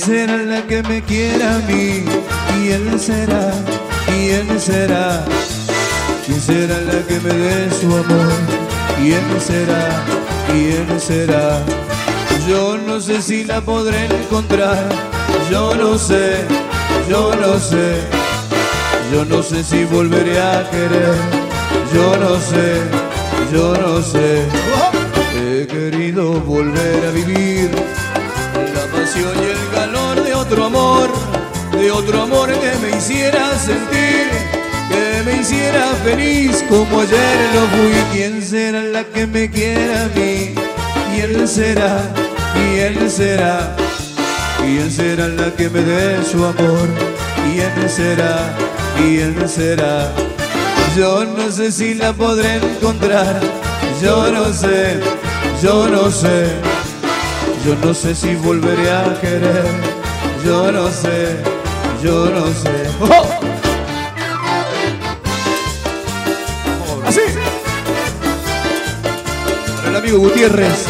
será la que me quiera a mí? ¿Quién será? ¿Quién será? ¿Quién será la que me dé su amor? ¿Quién será? ¿Quién será? Yo no sé si la podré encontrar. Yo no sé, yo no sé. Yo no sé si volveré a querer. Yo no sé, yo no sé. He querido volver a vivir la pasión y el calor de otro amor que me hiciera sentir, que me hiciera feliz como ayer lo fui. ¿Quién será la que me quiera a mí? ¿Quién será? ¿Quién será? ¿Quién será la que me dé su amor? ¿Quién será? ¿Quién será? Yo no sé si la podré encontrar. Yo no sé, yo no sé. Yo no sé si volveré a querer. Yo no sé, yo no sé. ¡Oh! Así. Para el amigo Gutiérrez.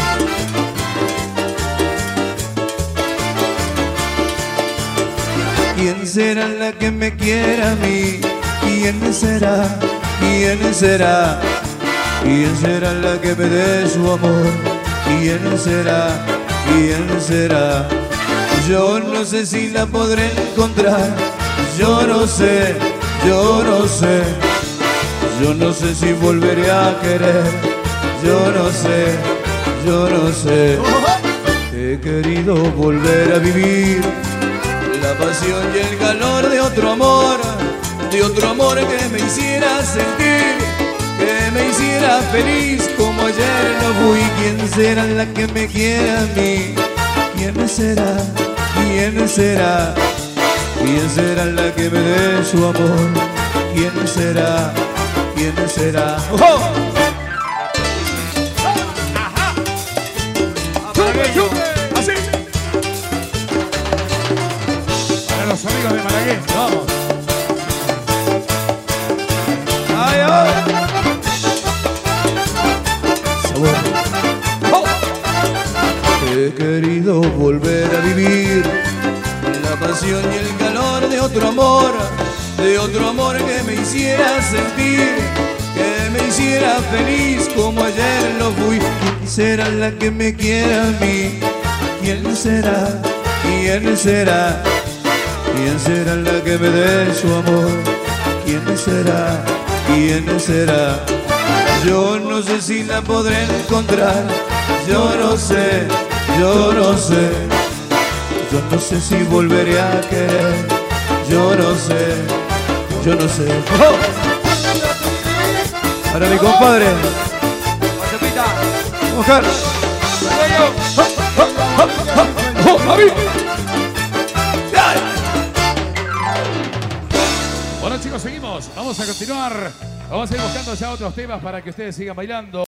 ¿Quién será la que me quiera a mí? ¿Quién será? ¿Quién será? ¿Quién será la que me dé su amor? ¿Quién será? ¿Quién será? Yo no sé si la podré encontrar. Yo no sé, yo no sé. Yo no sé si volveré a querer. Yo no sé, yo no sé. He querido volver a vivir la pasión y el calor de otro amor que me hiciera sentir, que me hiciera feliz como ayer lo fui. ¿Quién será la que me quiera a mí? ¿Quién será? ¿Quién será? ¿Quién será la que me dé su amor? ¿Quién será? ¿Quién será? ¡Oh! Así. Para los amigos de Malagueño, vamos. ¡Ay, ay! Sabor. ¡Oh! He querido volver a vivir la pasión y el calor de otro amor que me hiciera sentir, que me hiciera feliz como ayer lo fui. ¿Quién será la que me quiera a mí? ¿Quién será? ¿Quién será? ¿Quién será la que me dé su amor? ¿Quién será? ¿Quién será? Yo no sé si la podré encontrar. Yo no sé, yo no sé. Yo no sé si volveré a querer. Yo no sé, yo no sé. ¡Oh! Para mi compadre Oscar. ¡Oh, Javi! Bueno, chicos, seguimos. Vamos a continuar. Vamos a ir buscando ya otros temas para que ustedes sigan bailando.